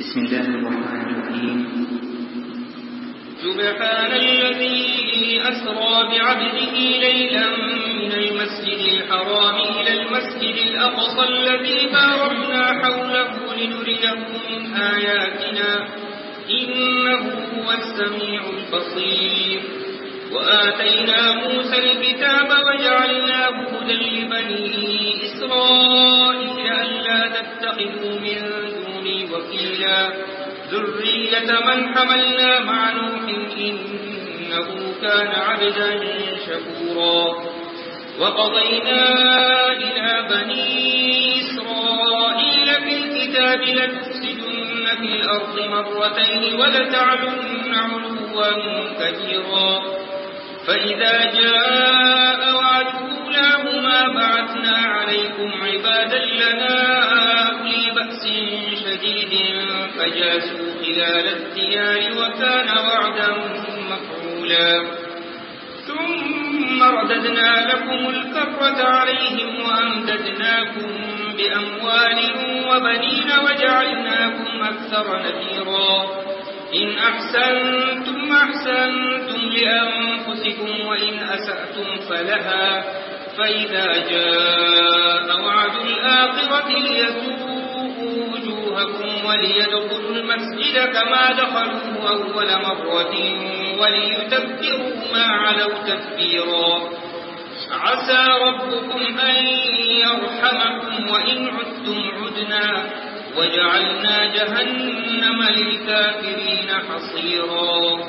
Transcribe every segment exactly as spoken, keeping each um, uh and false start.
بسم الله الرحمن الرحيم. سبحان الذي أسرى بعبده ليلا من المسجد الحرام إلى المسجد الأقصى الذي باركنا حوله لنريه من آياتنا إنه هو السميع البصير. وآتينا موسى الكتاب وجعلناه هدى لبني إسرائيل ألا تتخذوا من دوني وكيلا ذرية من حملنا مع نوح إنه كان عبدا شكورا. وقضينا إلى بني إسرائيل في الكتاب لتفسدن في الأرض مرتين ولتعلن علوا كبيرا. فإذا جاء وعد أولاهما بعثنا عليكم عبادا لنا أولي بأس شديد فجاسوا خلال الديار وكان وعدا مفعولا. ثم رددنا لكم الكرة عليهم وأمددناكم بأموال وبنين وجعلناكم أكثر نفيرا. إن أحسنتم أحسنتم لأنفسكم وإن أسأتم فلها. فإذا جاء وعد الآخرة ليسوءوا وجوهكم وليدخلوا المسجد كما دخلوا أول مرة وليتبروا ما علوا تتبيرا. عسى ربكم أن يرحمكم وإن عدتم عدنا وجعلنا جهنم للكافرين حصيرا.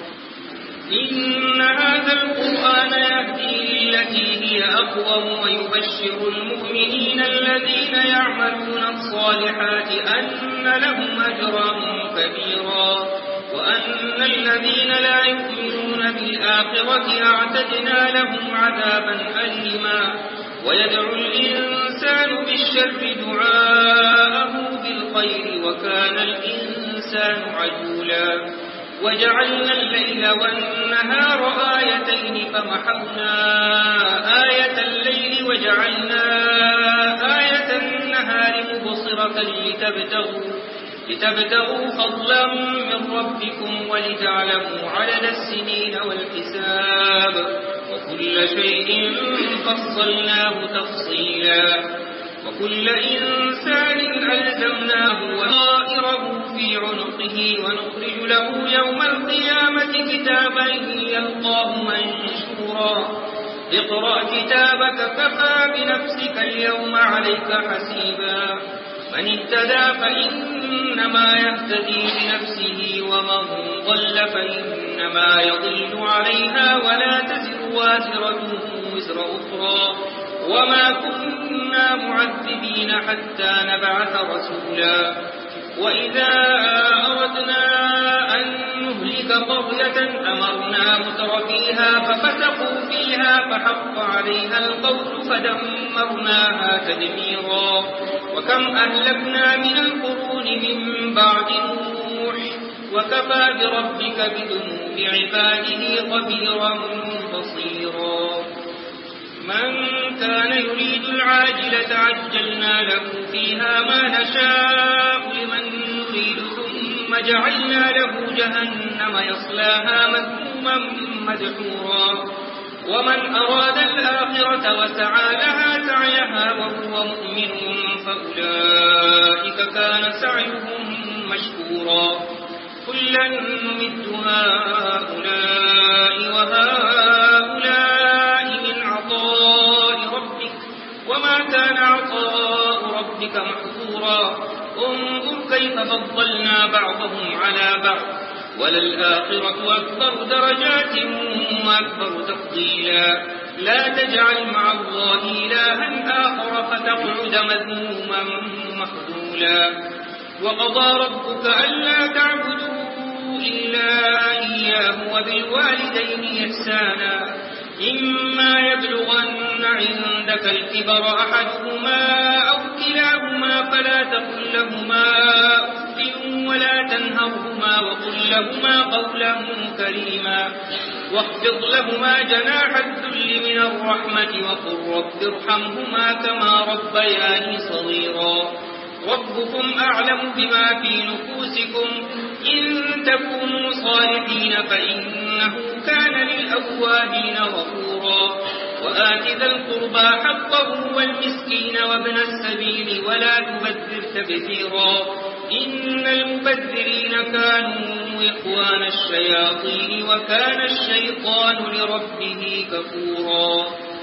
إن هذا القرآن يهدي للتي هي أقوم ويبشر المؤمنين الذين يعملون الصالحات أن لهم أجرا كبيرا وأن الذين لا يؤمنون بالآخرة أعتدنا لهم عذابا أليما. ويدعو الإنسان بالشر دعاءه بالخير وكان الإنسان عجولا. وجعلنا الليل والنهار آيتين فمحونا آية الليل وجعلنا آية النهار مبصرة لتبتغوا, لتبتغوا فضلا من ربكم ولتعلموا عدد السنين والحساب وكل شيء فصلناه تفصيلا. وكل إنسان ألزمناه وطائره في عنقه ونخرج له يوم القيامة كتابا يلقاه منشورا. اقرأ كتابك كفى بنفسك اليوم عليك حسيبا. من اهتدى فإنما يهتدي بنفسه ومن ضل فإنما يضل عليها ولا تزر وازرة وزر أخرى وما كنا معذبين حتى نبعث رسولا. وإذا أردنا أن نهلك قرية أمرنا متر فيها ففسقوا فيها فحق عليها القول فدمرناها تدميرا. وكم أهلكنا من القرون من بعد نوح وكفى بربك بذنوب عباده خبيرا بصيرا. من كان يريد العاجلة عجلنا له فيها ما نشاء لمن نريد ثم جعلنا له جهنم يصلاها مذموما مدحورا. ومن أراد الآخرة وسعى لها سعيها وهو مؤمن فأولئك كان سعيهم مشكورا. كلا نمد هؤلاء وهؤلاء من عطاء ربك وما كان عطاء ربك محظورا. انظر كيف فضلنا بعضهم على بعض وللآخرة أكبر درجات وأكبر تفضيلا. لا تجعل مع الله إلها آخر فتقعد مذموما مخذولا. وقضى ربك ألا تعبدوا إلا إياه وبالوالدين إحسانا. إما يبلغن عندك الكبر أحدهما أو كلاهما فلا تقل لهما أف ولا تنهرهما وقل لهما قولا كريما. واخفض لهما جناح الذل من الرحمة وقل رب ارحمهما كما ربياني صغيرا. ربكم أعلم بما في نفوسكم إن تكونوا صالحين فإنه كان للأوابين غفورا وآت ذا القربى حقه والمسكين وابن السبيل ولا تبذر تبذيرا إن المبذرين كانوا إخوان الشياطين وكان الشيطان لربه كفورا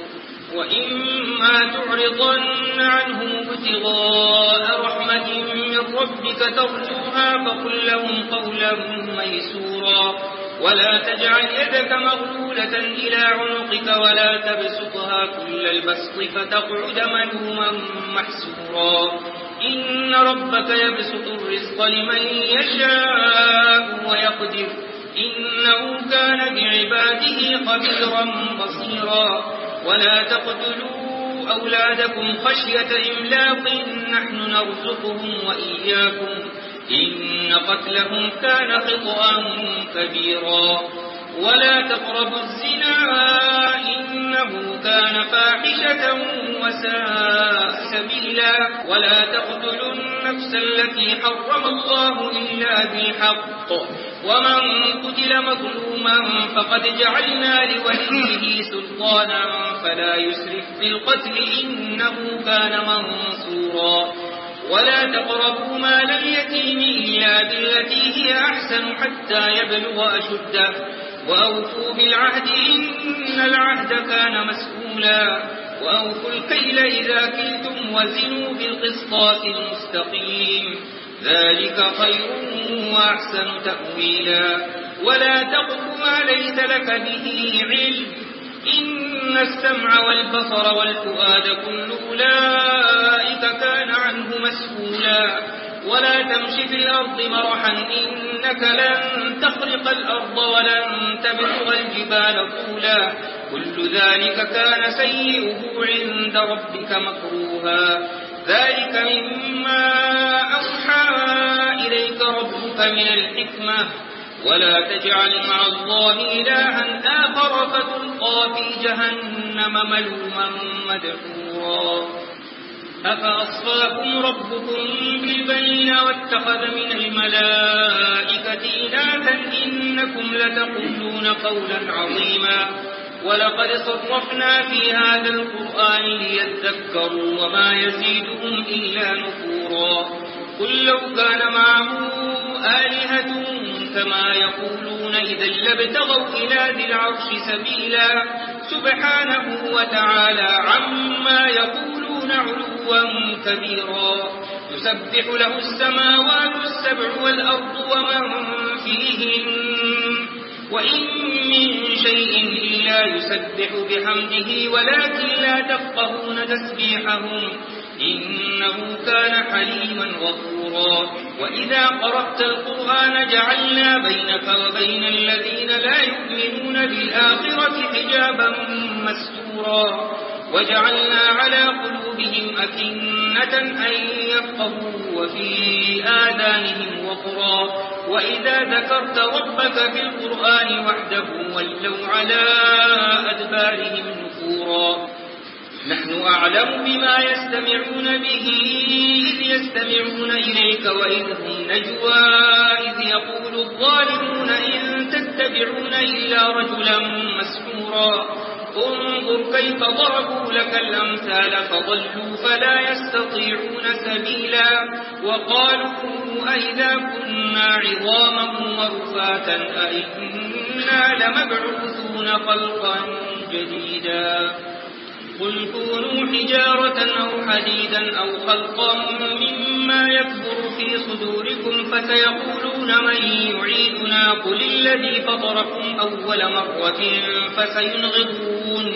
وإما تعرضن عنهم ابتغاء رحمة من ربك ترجوها فقل لهم قولا ميسورا ولا تجعل يدك مغلولة إلى عنقك ولا تبسطها كل البسط فتقعد ملوما محسورا إن ربك يبسط الرزق لمن يشاء ويقدر إنه كان بعباده خبيرا بصيرا ولا تقتلوا أولادكم خشية إملاق نحن نرزقهم وإياكم إن قتلهم كان خطأ كبيرا ولا تقربوا الزنا إنه كان فاحشة وساء سبيلا ولا تقتلوا النفس التي حرم الله إلا بالحق ومن قتل مظلوما فقد جعلنا لوليه سلطانا فلا يسرف في القتل إنه كان منصورا ولا تقربوا مال اليتيم إلا بالتي هي أحسن حتى يبلغ أشده وأوفوا بالعهد إن العهد كان مسؤولا وأوفوا الكيل إذا كلتم وزنوا بالقسطاس المستقيم ذلك خير وأحسن تأويلا ولا تقف ما ليس لك به علم إن السمع والبصر والفؤاد كل أولئك كان عنه مسؤولا ولا تمشي في الأرض مرحا إنك لن تخرق الأرض ولن تبلغ الجبال طولا كل ذلك كان سيئه عند ربك مكروها ذلك مما أوحى إليك ربك من الحكمة ولا تجعل مع الله إلها آخر فتلقى في جهنم ملوما مدحورا أفأصفاكم ربكم بالبنين واتخذ من الملائكة إناثا إنكم لتقولون قولا عظيما ولقد صرفنا في هذا القرآن ليذكروا وما يزيدهم إلا نفورا قل لو كان معه آلهة كما يقولون إذا لابتغوا إلى ذي العرش سبيلا سبحانه وتعالى عما يقولون علوا كبيرا يسبح له السماوات السبع والأرض ومن فيهن وإن من شيء إلا يسبح بحمده ولكن لا تفقهون تسبيحهم إنه كان حليما غفورا وإذا قرأت القرآن جعلنا بينك وبين الذين لا يؤمنون بالآخرة حجابا مستورا وجعلنا على قلوبهم أكنة أن يفقهوا وفي آذانهم وقرا وإذا ذكرت ربك في القرآن وحده ولوا على أدبارهم نفورا نحن أعلم بما يستمعون به إذ يستمعون إليك وإذ هم نجوى إذ يقول الظالمون إن تتبعون إلا رجلا مسحورا انظر كيف ضربوا لك الأمثال فضلوا فلا يستطيعون سبيلا وقالوا أئذا كنا عظاما ورفاتا أئنا لمبعوثون خلقا جديدا قل كونوا حجارة أو حديدا أو خلقا مما يكبر في صدوركم فسيقولون من يعيدنا قل الذي فطركم أول مرة فسينغضون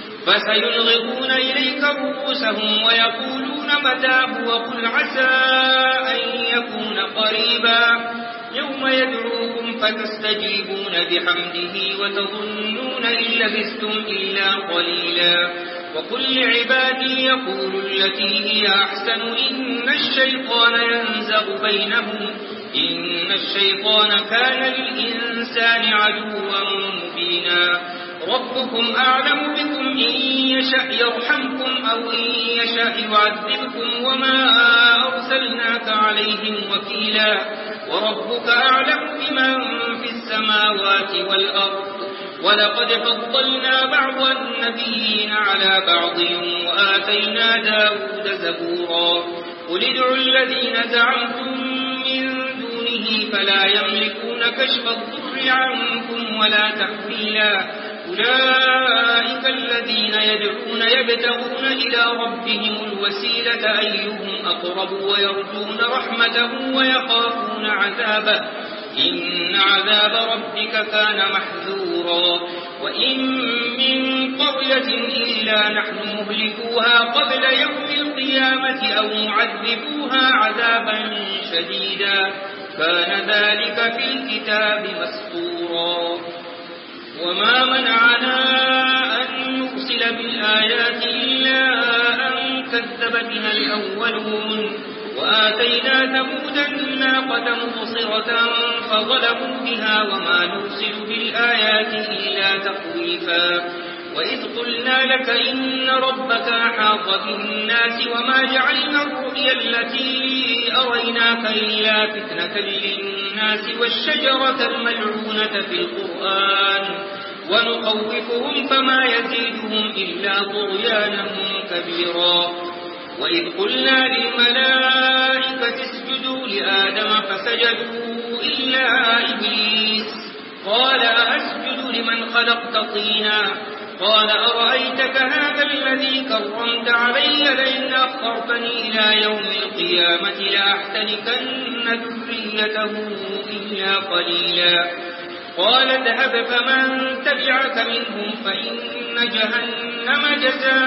فسينغضون إليك رؤوسهم ويقولون متى هو قل عسى أن يكون قريبا يوم يدعوكم فتستجيبون بحمده وتظنون إن لبثتم إلا قليلا وقل لعبادي يقولوا التي هي أحسن إن الشيطان ينزغ بينهم إن الشيطان كان للإنسان عدوا مبينا ربكم أعلم بكم إن يشأ يرحمكم أو إن يشأ يعذبكم وما أرسلناك عليهم وكيلا وربك أعلم بمن في السماوات والأرض ولقد فضلنا بعض النبيين على بعض وآتينا داود زبورا قل ادعوا الذين زعمتم من دونه فلا يملكون كشف الضر عنكم ولا تحويلا أولئك الذين يدعون يبتغون إلى ربهم الوسيلة أيهم أقرب ويرجون رحمته ويخافون عذابه إن عذاب ربك كان محذورا وإن من قرية إلا نحن مهلكوها قبل يوم القيامة أو معذبوها عذابا شديدا كان ذلك في الكتاب مسطورا وما منعنا أن نرسل بالآيات إلا أن كذب بها الأولون وآتينا ثمود الناقة مبصرة فظلموا بها وما نرسل بالآيات إلا تخويفا وإذ قلنا لك إن ربك أحاط بالناس وما جعلنا الرؤيا التي أريناك إلا فتنة للناس والشجرة الملعونة في القرآن ونخوفهم فما يزيدهم إلا طغيانا كبيرا وإذ قلنا للملائكة اسجدوا لآدم فسجدوا إلا إبليس قال أسجد لمن خلقت طينا قال أرأيتك هذا الذي كرمت علي لئن أخرتني إلى يوم القيامة لأحتنكن ذريته إلا قليلا قال اذهب فمن تبعك منهم فإن جهنم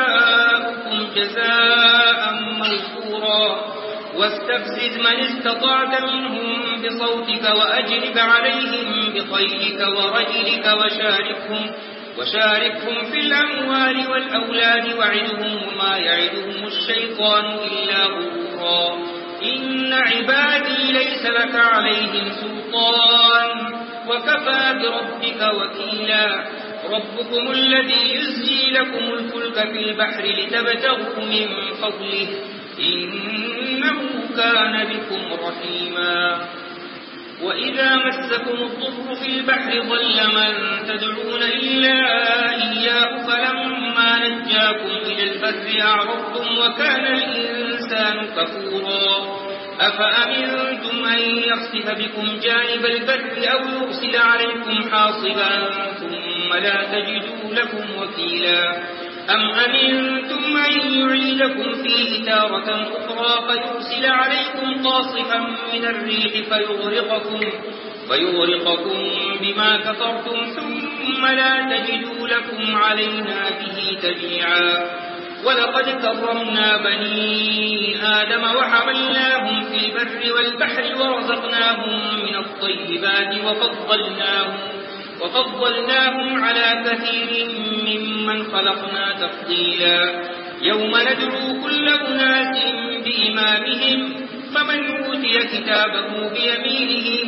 جزاؤكم جزاء موفورا واستفزز من استطعت منهم بصوتك وأجلب عليهم بخيلك ورجلك وشاركهم وشاركهم في الأموال والأولاد وعدهم وما يعدهم الشيطان إلا غرورا إن عبادي ليس لك عليهم سلطان وكفى بربك وكيلا ربكم الذي يزجي لكم الفلك في البحر لتبتغوا من فضله إنه كان بكم رحيما وإذا مسكم الضر في البحر ضل من تدعون إلا إياه فلما نجاكم إلى البر أعرضتم وكان الإنسان كفورا أفأمنتم أن يخسف بكم جانب البر أو يرسل عليكم حاصبا ثم لا تجدوا لكم وكيلا أم أمنتم أن يعيدكم فيه تارة أخرى فيرسل عليكم قاصفا من الريح فيغرقكم, فيغرقكم بما كفرتم ثم لا تجدوا لكم علينا به تبيعا ولقد كرمنا بني آدم وحملناهم في البر والبحر ورزقناهم من الطيبات وفضلناهم, وفضلناهم على كثير ممن خلقنا تفضيلا يوم ندعو كل أناس بإمامهم فمن أوتي كتابه بيمينه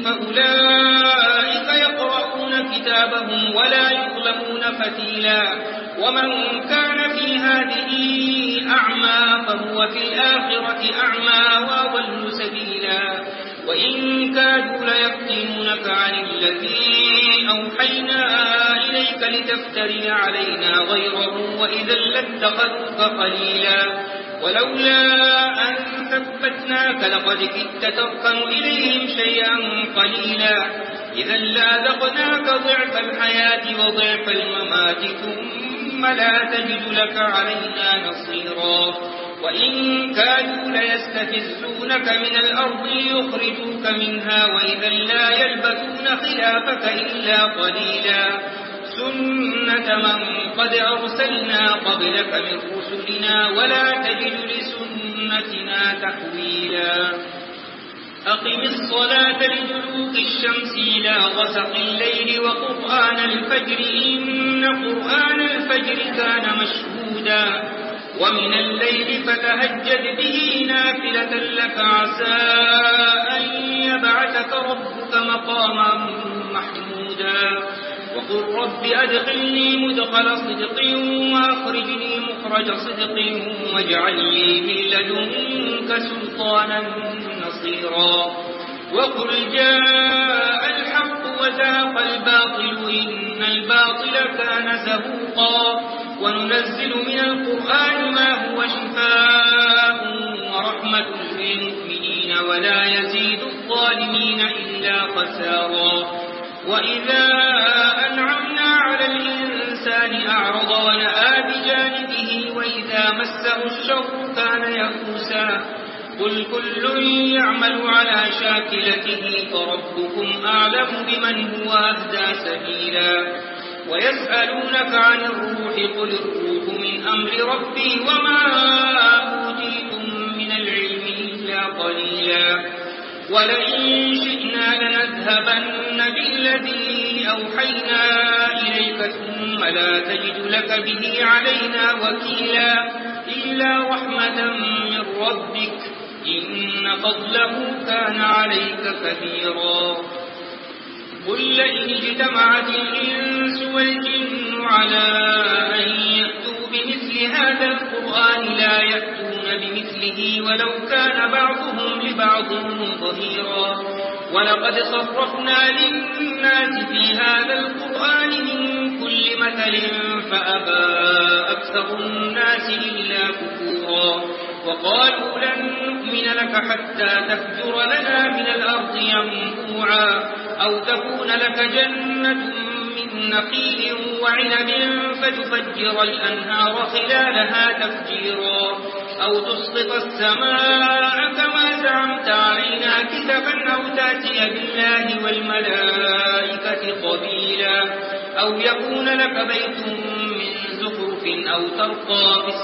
فأولئك يقرؤون كتابهم ولا يظلمون فتيلا ومن كان في هذه أعمى فهو في الآخرة أعمى وأضل سبيلا وإن كادوا ليفتنونك عن الذي أوحينا إليك لتفتري علينا غيره وإذا لاتخذوك قليلا ولولا أن ثبتناك لقد كدت تركن إليهم شيئا قليلا إذا لأذقناك ضعف الحياة وضعف الممات ثم لا تجد لك علينا نصيرا وإن كانوا ليستفزونك من الأرض ليخرجوك منها وإذا لا يلبثون خلافك إلا قليلا سنة من قد أرسلنا قبلك من رسلنا ولا تجد لسنتنا تحويلا أقم الصلاة لدلوك الشمس إلى غسق الليل وقرآن الفجر إن قرآن الفجر كان مشهودا ومن الليل فتهجد به نافلة لك عسى أن يبعثك ربك مقاما محمودا وقل رب أدخلني مدخل صدق وأخرجني مخرج صدق واجعل لي من لدنك سلطانا نصيرا وقل جاء الحق وزهق الباطل إن الباطل كان زهوقا وننزل من القرآن ما هو شفاء ورحمة للمؤمنين ولا يزيد الظالمين إلا خسارا وإذا أنعمنا على الإنسان أعرض ونأى بجانبه وإذا مسه الشر كان يئوسا قل كل يعمل على شاكلته فربكم أعلم بمن هو أهدى سبيلا ويسألونك عن الروح قل الروح من أمر ربي وما أوتيتم من العلم إلا قليلا ولئن شئنا لنذهبن بالذي أوحينا إليك ثم لا تجد لك به علينا وكيلا إلا رحمة من ربك إن فضله كان عليك كبيرا قل لئن اجتمعت الإنس والجن على أن يأتوا بمثل هذا القرآن لا يأتون بمثله ولو كان بعضهم لبعض ظهيرا ولقد صرفنا للناس في هذا القرآن من كل مثل فأبى أكثر الناس إلا كفورا وقالوا لن نؤمن لك حتى تفجر لنا من الأرض ينبوعا أو تكون لك جنة من نخيل وعنب فتفجر الأنهار خلالها تفجيرا أو تسقط السماء كما زعمت علينا كسفا أو تأتي بالله والملائكة قبيلا أو يكون لك بيت من زخرف أو ترقى في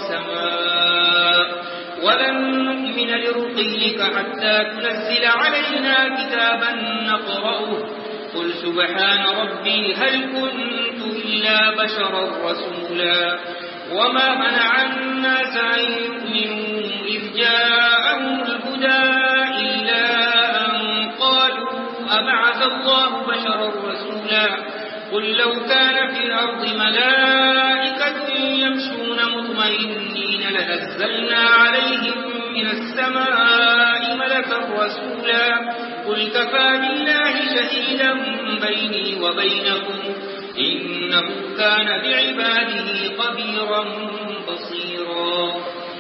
السماء ولن نؤمن لرقيك حتى تنزل علينا كتابا نقرأه قل سبحان ربي هل كنت إلا بشرا رسولا وما منع الناس أن يؤمنوا إذ جاءهم الهدى إلا أن قالوا أبعث الله بشرا رسولا قل لو كان في الأرض ملائكة يمشون مطمئنين لنزلنا عليهم من السماء ملكا رسولا قل كفى بالله شهيدا بيني وبينكم إنه كان بعباده خبيرا بصيرا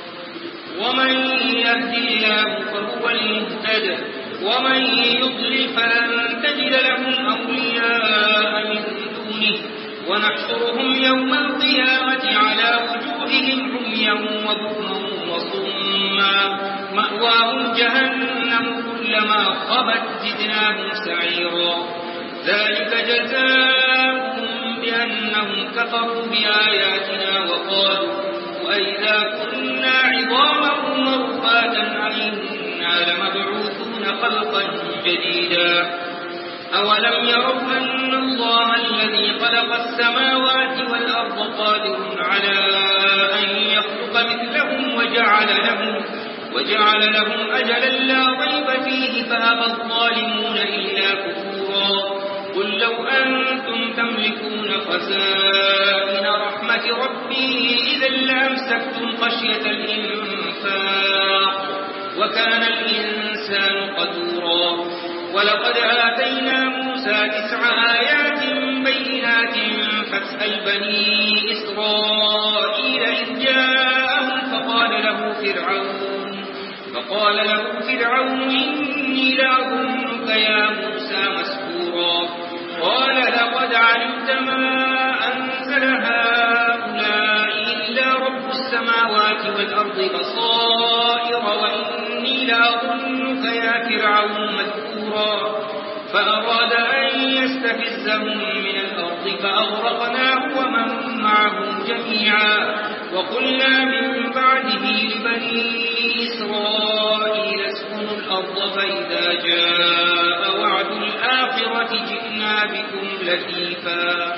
ومن يهد الله فهو المهتد ومن يضلل فلن تجد لهم أولياء من دونه ونحشرهم يوم القيامة على وجوههم عميا وبكما وصما مأواهم جهنم كلما خبت زدناهم سعيرا ذلك جزاؤهم بأنهم كفروا بآياتنا وقالوا وإذا كنا عظاما ورفاتا أئنا لمبعوثون خلقا جديدا أولم يروا أن الله الذي خلق السماوات والأرض قادر على أن يخلق مثلهم وجعل لهم وجعل لهم أجلا لا ريب فيه فأبى الظالمون إلا كفورا قل لو أنتم تملكون خزائن رحمة ربي إذا لأمسكتم خشية الإنفاق وكان الإنسان قدورا ولقد آتينا موسى تسع آيات بينات فاسأل بني إسرائيل إذ جاءهم فقال له فرعون فقال له فرعون إني لأظنك يا موسى مسحورا قال لقد علمت ما أنزل هؤلاء إلا رب السماوات والأرض بصائر وإني لأظنك يا فرعون مسحورا فأراد أن يستفزهم من الأرض فأغرقناه ومن معه جميعا وقلنا من بعده لبني إسرائيل اسكنوا الأرض فإذا جاء وعد الآخرة جئنا بكم لطيفا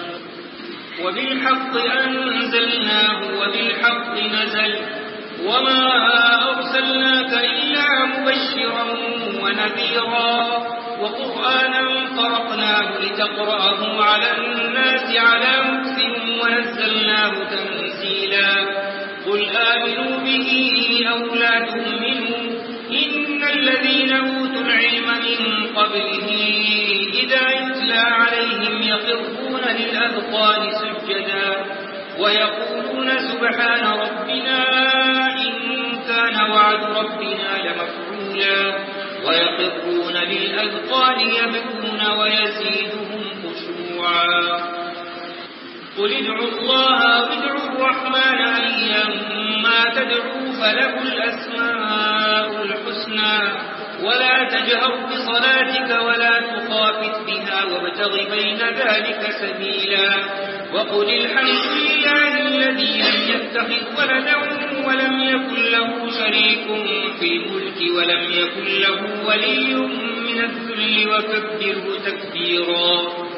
وبالحق أنزلناه وبالحق نزل وما أرسلناك إلا مبشرا ونذيرا وقرآنا فرقناه فرقناه لتقرأه على الناس على مكث ونزلناه تنزيلا قل آمنوا به أو لا تؤمنوا إن الذين أوتوا العلم من قبله إذا يتلى عليهم يخرون للأذقان سجدا ويقولون سبحان ربنا إن كان وعد ربنا لمفعولا ويخرون للأذقان يبكون ويزيدهم خشوعا قل ادعوا الله وادعوا الرحمن أيما تدعوا فله الأسماء الحسنى ولا تجهر بصلاتك ولا تخافت بها وابتغ بين ذلك سبيلا وقل الحمد لله الذي لم يتخذ ولدا ولم يكن له شريك في الملك ولم يكن له ولي من الذل وكبره تكبيرا